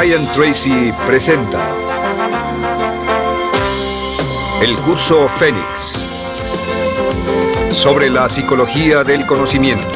Brian Tracy presenta el curso Fénix sobre la psicología del conocimiento.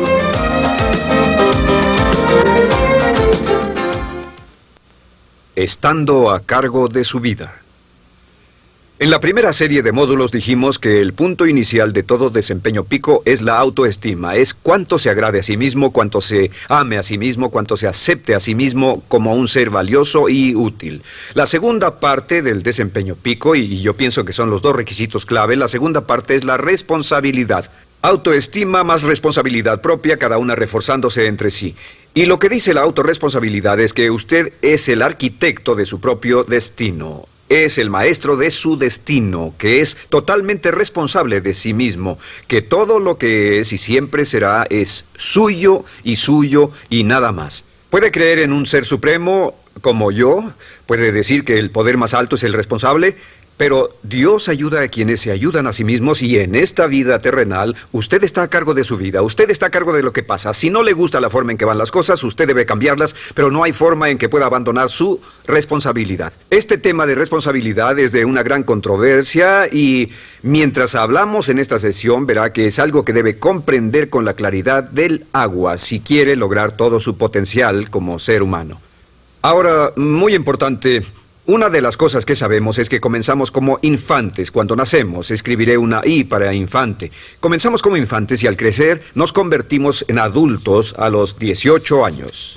Estando a cargo de su vida. En la primera serie de módulos dijimos que el punto inicial de todo desempeño pico es la autoestima, es cuánto se agrade a sí mismo, cuánto se ame a sí mismo, cuánto se acepte a sí mismo como un ser valioso y útil. La segunda parte del desempeño pico, y yo pienso que son los dos requisitos clave, la segunda parte es la responsabilidad. Autoestima más responsabilidad propia, cada una reforzándose entre sí. Y lo que dice la autorresponsabilidad es que usted es el arquitecto de su propio destino. Es el maestro de su destino, que es totalmente responsable de sí mismo, que todo lo que es y siempre será es suyo y nada más. Puede creer en un ser supremo como yo, puede decir que el poder más alto es el responsable, pero Dios ayuda a quienes se ayudan a sí mismos y en esta vida terrenal usted está a cargo de su vida, usted está a cargo de lo que pasa. Si no le gusta la forma en que van las cosas, usted debe cambiarlas, pero no hay forma en que pueda abandonar su responsabilidad. Este tema de responsabilidad es de una gran controversia y mientras hablamos en esta sesión verá que es algo que debe comprender con la claridad del agua si quiere lograr todo su potencial como ser humano. Ahora, muy importante, una de las cosas que sabemos es que comenzamos como infantes cuando nacemos. Escribiré una I para infante. Comenzamos como infantes y al crecer nos convertimos en adultos a los 18 años.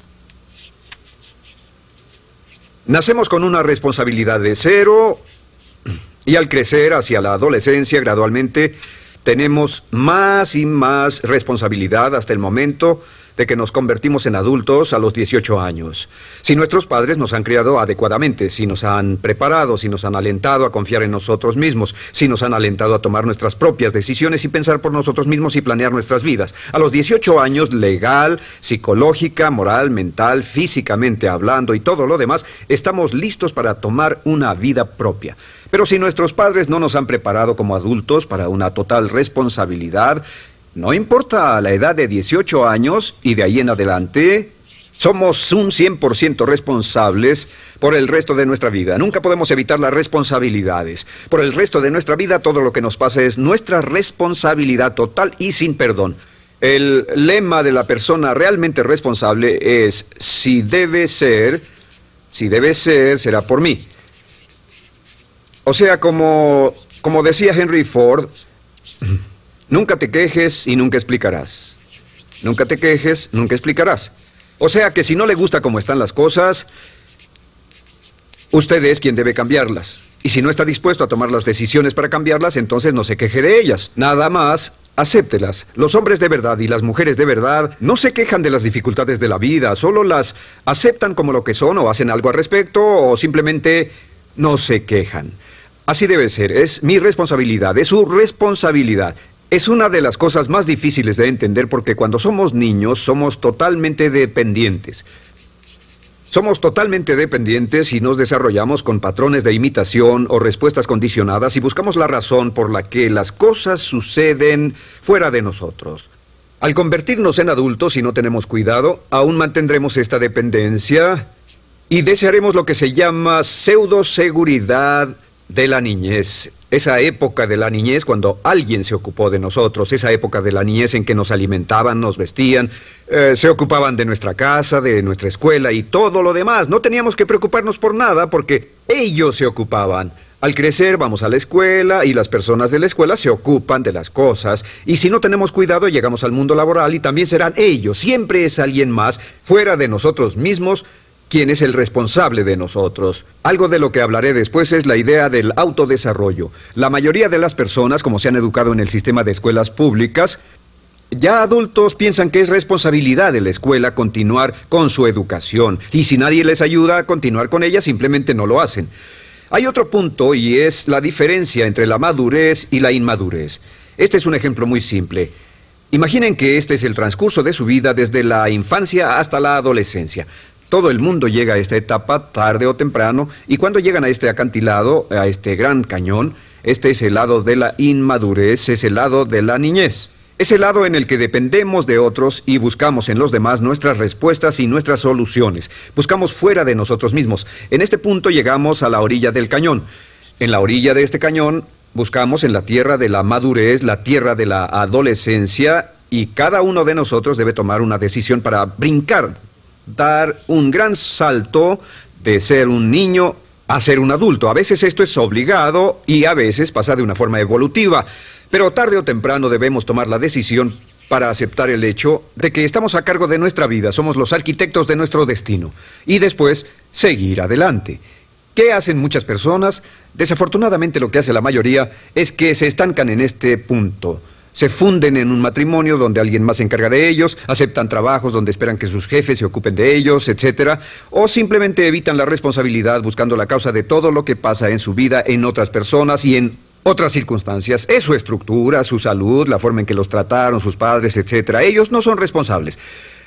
Nacemos con una responsabilidad de 0 y al crecer hacia la adolescencia gradualmente tenemos más y más responsabilidad hasta el momento de que nos convertimos en adultos a los 18 años. Si nuestros padres nos han criado adecuadamente, si nos han preparado, si nos han alentado a confiar en nosotros mismos, si nos han alentado a tomar nuestras propias decisiones y pensar por nosotros mismos y planear nuestras vidas. A los 18 años, legal, psicológica, moral, mental, físicamente hablando y todo lo demás, estamos listos para tomar una vida propia. Pero si nuestros padres no nos han preparado como adultos para una total responsabilidad, no importa la edad de 18 años y de ahí en adelante, somos un 100% responsables por el resto de nuestra vida. Nunca podemos evitar las responsabilidades. Por el resto de nuestra vida, todo lo que nos pasa es nuestra responsabilidad total y sin perdón. El lema de la persona realmente responsable es, si debe ser, será por mí. O sea, como decía Henry Ford, nunca te quejes y nunca explicarás. Nunca te quejes, nunca explicarás. O sea que si no le gusta cómo están las cosas, usted es quien debe cambiarlas. Y si no está dispuesto a tomar las decisiones para cambiarlas, entonces no se queje de ellas. Nada más, acéptelas. Los hombres de verdad y las mujeres de verdad no se quejan de las dificultades de la vida, solo las aceptan como lo que son o hacen algo al respecto o simplemente no se quejan. Así debe ser, es mi responsabilidad, es su responsabilidad. Es una de las cosas más difíciles de entender porque cuando somos niños somos totalmente dependientes. Somos totalmente dependientes y nos desarrollamos con patrones de imitación o respuestas condicionadas y buscamos la razón por la que las cosas suceden fuera de nosotros. Al convertirnos en adultos, si no tenemos cuidado, aún mantendremos esta dependencia y desearemos lo que se llama pseudoseguridad de la niñez. Esa época de la niñez cuando alguien se ocupó de nosotros, esa época de la niñez en que nos alimentaban, nos vestían, se ocupaban de nuestra casa, de nuestra escuela y todo lo demás. No teníamos que preocuparnos por nada porque ellos se ocupaban. Al crecer vamos a la escuela y las personas de la escuela se ocupan de las cosas y si no tenemos cuidado llegamos al mundo laboral y también serán ellos. Siempre es alguien más fuera de nosotros mismos quien es el responsable de nosotros. Algo de lo que hablaré después es la idea del autodesarrollo. La mayoría de las personas, como se han educado en el sistema de escuelas públicas, ya adultos piensan que es responsabilidad de la escuela continuar con su educación. Y si nadie les ayuda a continuar con ella, simplemente no lo hacen. Hay otro punto y es la diferencia entre la madurez y la inmadurez. Este es un ejemplo muy simple. Imaginen que este es el transcurso de su vida desde la infancia hasta la adolescencia. Todo el mundo llega a esta etapa tarde o temprano y cuando llegan a este acantilado, a este gran cañón, este es el lado de la inmadurez, es el lado de la niñez. Es el lado en el que dependemos de otros y buscamos en los demás nuestras respuestas y nuestras soluciones. Buscamos fuera de nosotros mismos. En este punto llegamos a la orilla del cañón. En la orilla de este cañón buscamos en la tierra de la madurez, la tierra de la adolescencia, y cada uno de nosotros debe tomar una decisión para brincar, dar un gran salto de ser un niño a ser un adulto. A veces esto es obligado y a veces pasa de una forma evolutiva. Pero tarde o temprano debemos tomar la decisión para aceptar el hecho de que estamos a cargo de nuestra vida, somos los arquitectos de nuestro destino, y después seguir adelante. ¿Qué hacen muchas personas? Desafortunadamente lo que hace la mayoría es que se estancan en este punto. Se funden en un matrimonio donde alguien más se encarga de ellos, aceptan trabajos donde esperan que sus jefes se ocupen de ellos, etc. O simplemente evitan la responsabilidad buscando la causa de todo lo que pasa en su vida en otras personas y en otras circunstancias. Es su estructura, su salud, la forma en que los trataron, sus padres, etc. Ellos no son responsables.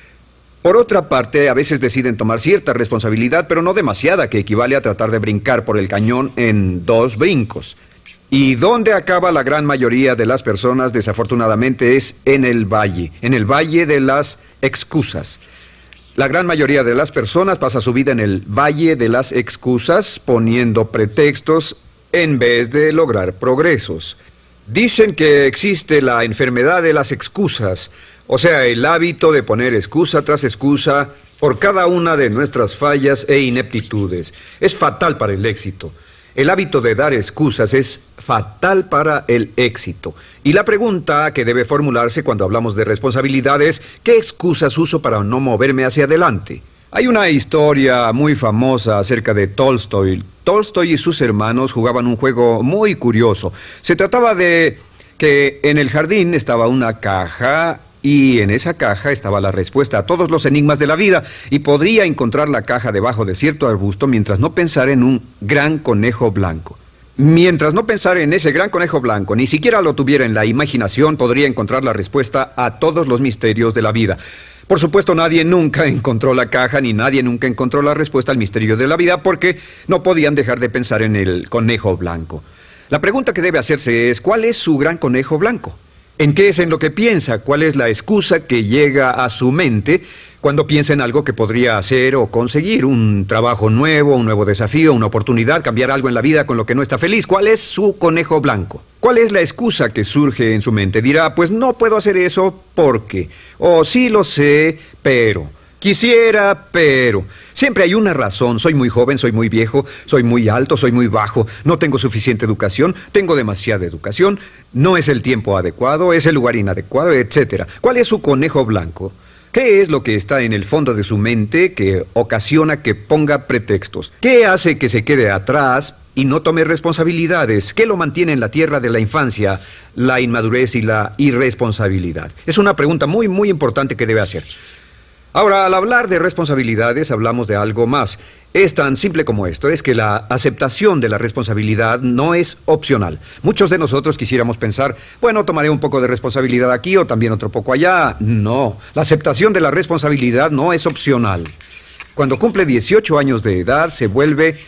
Por otra parte, a veces deciden tomar cierta responsabilidad, pero no demasiada, que equivale a tratar de brincar por el cañón en 2 brincos. ¿Y dónde acaba la gran mayoría de las personas? Desafortunadamente es en el valle de las excusas. La gran mayoría de las personas pasa su vida en el valle de las excusas, poniendo pretextos en vez de lograr progresos. Dicen que existe la enfermedad de las excusas, o sea, el hábito de poner excusa tras excusa por cada una de nuestras fallas e ineptitudes. Es fatal para el éxito. El hábito de dar excusas es fatal para el éxito. Y la pregunta que debe formularse cuando hablamos de responsabilidad es, ¿qué excusas uso para no moverme hacia adelante? Hay una historia muy famosa acerca de Tolstoy. Tolstoy y sus hermanos jugaban un juego muy curioso. Se trataba de que en el jardín estaba una caja y en esa caja estaba la respuesta a todos los enigmas de la vida, y podría encontrar la caja debajo de cierto arbusto mientras no pensara en un gran conejo blanco. Mientras no pensara en ese gran conejo blanco, ni siquiera lo tuviera en la imaginación, podría encontrar la respuesta a todos los misterios de la vida. Por supuesto, nadie nunca encontró la caja, ni nadie nunca encontró la respuesta al misterio de la vida, porque no podían dejar de pensar en el conejo blanco. La pregunta que debe hacerse es, ¿cuál es su gran conejo blanco? ¿En qué es en lo que piensa? ¿Cuál es la excusa que llega a su mente cuando piensa en algo que podría hacer o conseguir? Un trabajo nuevo, un nuevo desafío, una oportunidad, cambiar algo en la vida con lo que no está feliz. ¿Cuál es su conejo blanco? ¿Cuál es la excusa que surge en su mente? Dirá, pues no puedo hacer eso porque, o sí lo sé, pero, quisiera, pero. Siempre hay una razón. Soy muy joven, soy muy viejo, soy muy alto, soy muy bajo, no tengo suficiente educación, tengo demasiada educación, no es el tiempo adecuado, es el lugar inadecuado, etc. ¿Cuál es su conejo blanco? ¿Qué es lo que está en el fondo de su mente que ocasiona que ponga pretextos? ¿Qué hace que se quede atrás y no tome responsabilidades? ¿Qué lo mantiene en la tierra de la infancia, la inmadurez y la irresponsabilidad? Es una pregunta muy, muy importante que debe hacer. Ahora, al hablar de responsabilidades, hablamos de algo más. Es tan simple como esto, es que la aceptación de la responsabilidad no es opcional. Muchos de nosotros quisiéramos pensar, bueno, tomaré un poco de responsabilidad aquí o también otro poco allá. No, la aceptación de la responsabilidad no es opcional. Cuando cumple 18 años de edad, se vuelve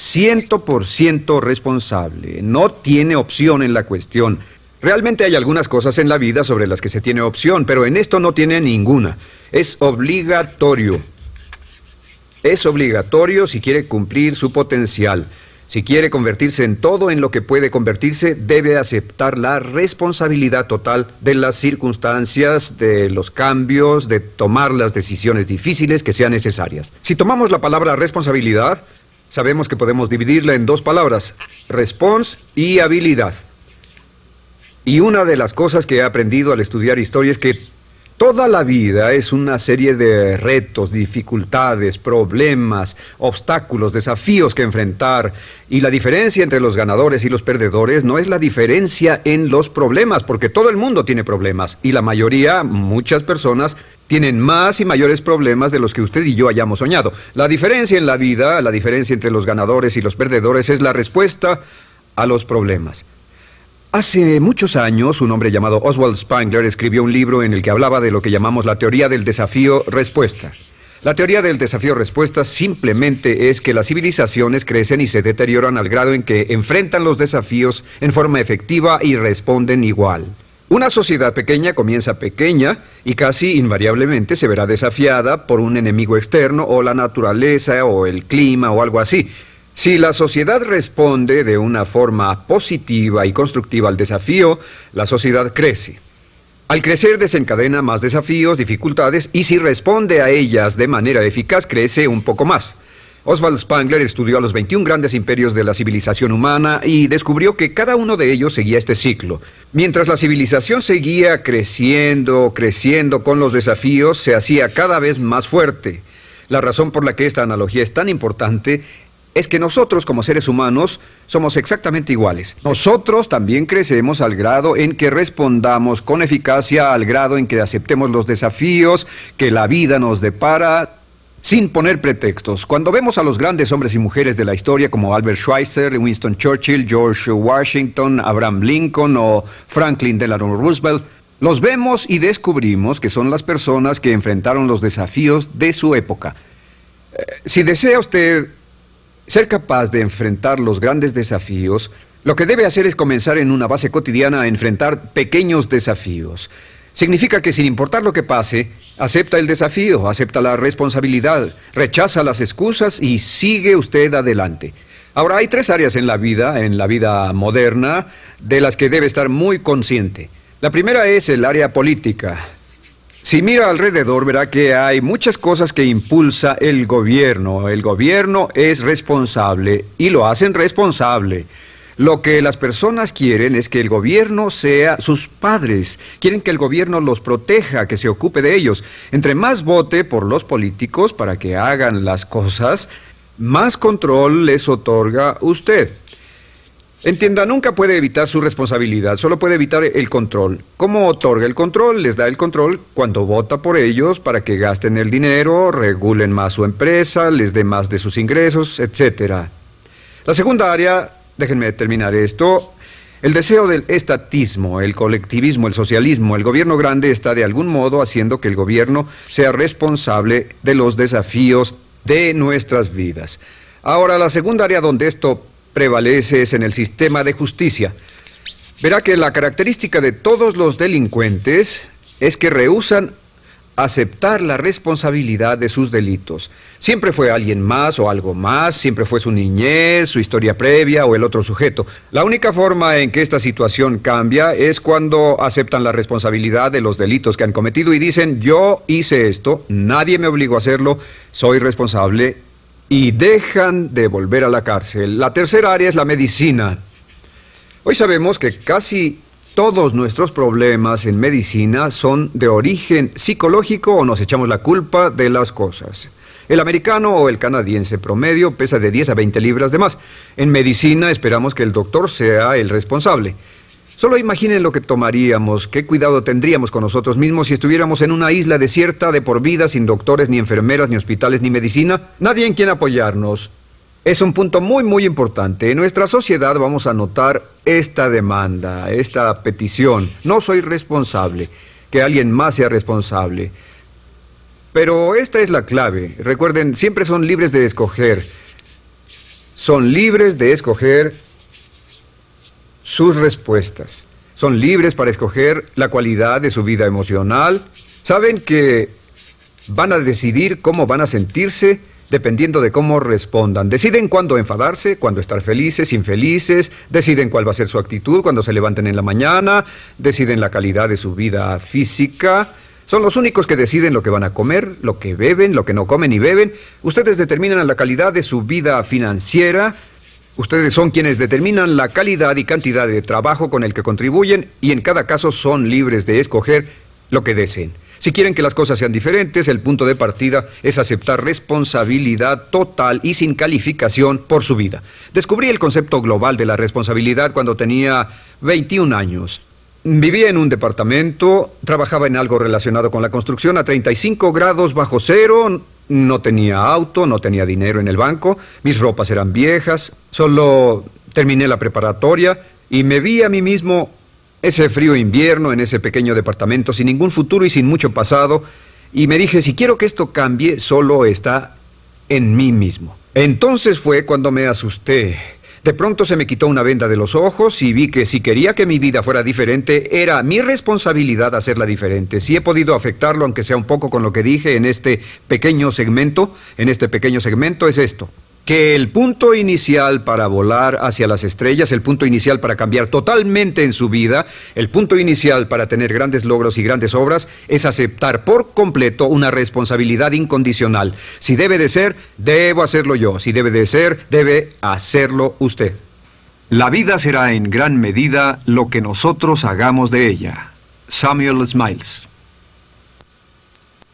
100% responsable. No tiene opción en la cuestión. Realmente hay algunas cosas en la vida sobre las que se tiene opción, pero en esto no tiene ninguna. Es obligatorio. Es obligatorio si quiere cumplir su potencial. Si quiere convertirse en todo en lo que puede convertirse, debe aceptar la responsabilidad total de las circunstancias, de los cambios, de tomar las decisiones difíciles que sean necesarias. Si tomamos la palabra responsabilidad, sabemos que podemos dividirla en 2 palabras, respons y habilidad. Y una de las cosas que he aprendido al estudiar historia es que toda la vida es una serie de retos, dificultades, problemas, obstáculos, desafíos que enfrentar. Y la diferencia entre los ganadores y los perdedores no es la diferencia en los problemas, porque todo el mundo tiene problemas. Y la mayoría, muchas personas, tienen más y mayores problemas de los que usted y yo hayamos soñado. La diferencia en la vida, la diferencia entre los ganadores y los perdedores es la respuesta a los problemas. Hace muchos años, un hombre llamado Oswald Spengler escribió un libro en el que hablaba de lo que llamamos la teoría del desafío-respuesta. La teoría del desafío-respuesta simplemente es que las civilizaciones crecen y se deterioran al grado en que enfrentan los desafíos en forma efectiva y responden igual. Una sociedad pequeña comienza pequeña y casi invariablemente se verá desafiada por un enemigo externo o la naturaleza o el clima o algo así. Si la sociedad responde de una forma positiva y constructiva al desafío, la sociedad crece. Al crecer desencadena más desafíos, dificultades, y si responde a ellas de manera eficaz, crece un poco más. Oswald Spengler estudió a los 21 grandes imperios de la civilización humana y descubrió que cada uno de ellos seguía este ciclo. Mientras la civilización seguía creciendo con los desafíos, se hacía cada vez más fuerte. La razón por la que esta analogía es tan importante es que nosotros, como seres humanos, somos exactamente iguales. Nosotros también crecemos al grado en que respondamos con eficacia, al grado en que aceptemos los desafíos que la vida nos depara, sin poner pretextos. Cuando vemos a los grandes hombres y mujeres de la historia como Albert Schweitzer, Winston Churchill, George Washington, Abraham Lincoln o Franklin Delano Roosevelt, los vemos y descubrimos que son las personas que enfrentaron los desafíos de su época. Si desea usted ser capaz de enfrentar los grandes desafíos, lo que debe hacer es comenzar en una base cotidiana a enfrentar pequeños desafíos. Significa que sin importar lo que pase, acepta el desafío, acepta la responsabilidad, rechaza las excusas y sigue usted adelante. Ahora, hay 3 áreas en la vida moderna, de las que debe estar muy consciente. La primera es el área política. Si mira alrededor, verá que hay muchas cosas que impulsa el gobierno. El gobierno es responsable y lo hacen responsable. Lo que las personas quieren es que el gobierno sea sus padres. Quieren que el gobierno los proteja, que se ocupe de ellos. Entre más vote por los políticos para que hagan las cosas, más control les otorga usted. Entienda, nunca puede evitar su responsabilidad, solo puede evitar el control. ¿Cómo otorga el control? Les da el control cuando vota por ellos para que gasten el dinero, regulen más su empresa, les dé más de sus ingresos, etc. La segunda área, déjenme terminar esto, el deseo del estatismo, el colectivismo, el socialismo. El gobierno grande está de algún modo haciendo que el gobierno sea responsable de los desafíos de nuestras vidas. Ahora, la segunda área donde esto prevalece es en el sistema de justicia. Verá que la característica de todos los delincuentes es que rehúsan aceptar la responsabilidad de sus delitos. Siempre fue alguien más o algo más, siempre fue su niñez, su historia previa o el otro sujeto. La única forma en que esta situación cambia es cuando aceptan la responsabilidad de los delitos que han cometido y dicen: yo hice esto, nadie me obligó a hacerlo, soy responsable, y dejan de volver a la cárcel. La tercera área es la medicina. Hoy sabemos que casi todos nuestros problemas en medicina son de origen psicológico o nos echamos la culpa de las cosas. El americano o el canadiense promedio pesa de 10 a 20 libras de más. En medicina esperamos que el doctor sea el responsable. Solo imaginen lo que tomaríamos, qué cuidado tendríamos con nosotros mismos si estuviéramos en una isla desierta de por vida, sin doctores, ni enfermeras, ni hospitales, ni medicina. Nadie en quien apoyarnos. Es un punto muy, muy importante. En nuestra sociedad vamos a notar esta demanda, esta petición. No soy responsable, que alguien más sea responsable. Pero esta es la clave. Recuerden, siempre son libres de escoger. Son libres de escoger sus respuestas. Son libres para escoger la cualidad de su vida emocional. Saben que van a decidir cómo van a sentirse dependiendo de cómo respondan. Deciden cuándo enfadarse, cuándo estar felices, infelices, deciden cuál va a ser su actitud cuando se levanten en la mañana, deciden la calidad de su vida física. Son los únicos que deciden lo que van a comer, lo que beben, lo que no comen ni beben. Ustedes determinan la calidad de su vida financiera. Ustedes son quienes determinan la calidad y cantidad de trabajo con el que contribuyen y en cada caso son libres de escoger lo que deseen. Si quieren que las cosas sean diferentes, el punto de partida es aceptar responsabilidad total y sin calificación por su vida. Descubrí el concepto global de la responsabilidad cuando tenía 21 años. Vivía en un departamento, trabajaba en algo relacionado con la construcción a 35 grados bajo cero, no tenía auto, no tenía dinero en el banco, mis ropas eran viejas, solo terminé la preparatoria y me vi a mí mismo ese frío invierno en ese pequeño departamento sin ningún futuro y sin mucho pasado, y me dije, si quiero que esto cambie, solo está en mí mismo. Entonces fue cuando me asusté. De pronto se me quitó una venda de los ojos y vi que si quería que mi vida fuera diferente, era mi responsabilidad hacerla diferente. Si he podido afectarlo, aunque sea un poco con lo que dije en este pequeño segmento, es esto. Que el punto inicial para volar hacia las estrellas, el punto inicial para cambiar totalmente en su vida, el punto inicial para tener grandes logros y grandes obras, es aceptar por completo una responsabilidad incondicional. Si debe de ser, debo hacerlo yo. Si debe de ser, debe hacerlo usted. La vida será en gran medida lo que nosotros hagamos de ella. Samuel Smiles.